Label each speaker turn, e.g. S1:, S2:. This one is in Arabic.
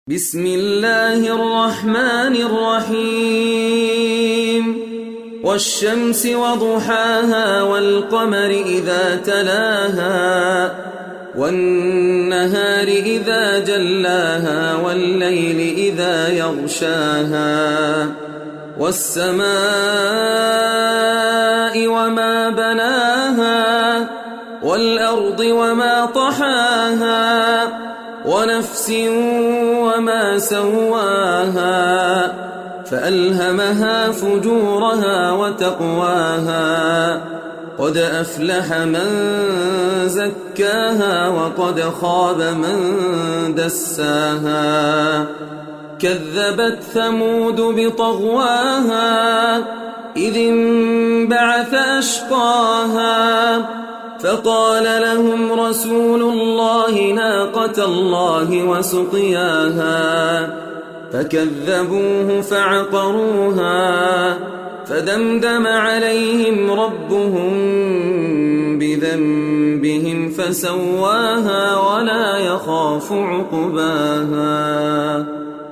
S1: بسم الله الرحمن الرحيم والشمس وضحاها والقمر إذا تلاها والنهار إذا جلاها والليل إذا يغشاها والسماء وما بناها والأرض وما طحاها ونفس وما سواها فألهمها فجورها وتقواها قد أفلح من زكاها وقد خاب من دساها كذبت ثمود بطغواها إذ انبعث أشقاها فقال لهم رسول الله ناقة الله وسقياها فكذبوه فعقروها فدمدم عليهم ربهم بذنبهم فسواها ولا يخاف عقباها